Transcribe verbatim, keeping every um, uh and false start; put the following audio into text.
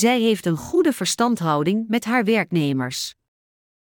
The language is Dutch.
Zij heeft een goede verstandhouding met haar werknemers.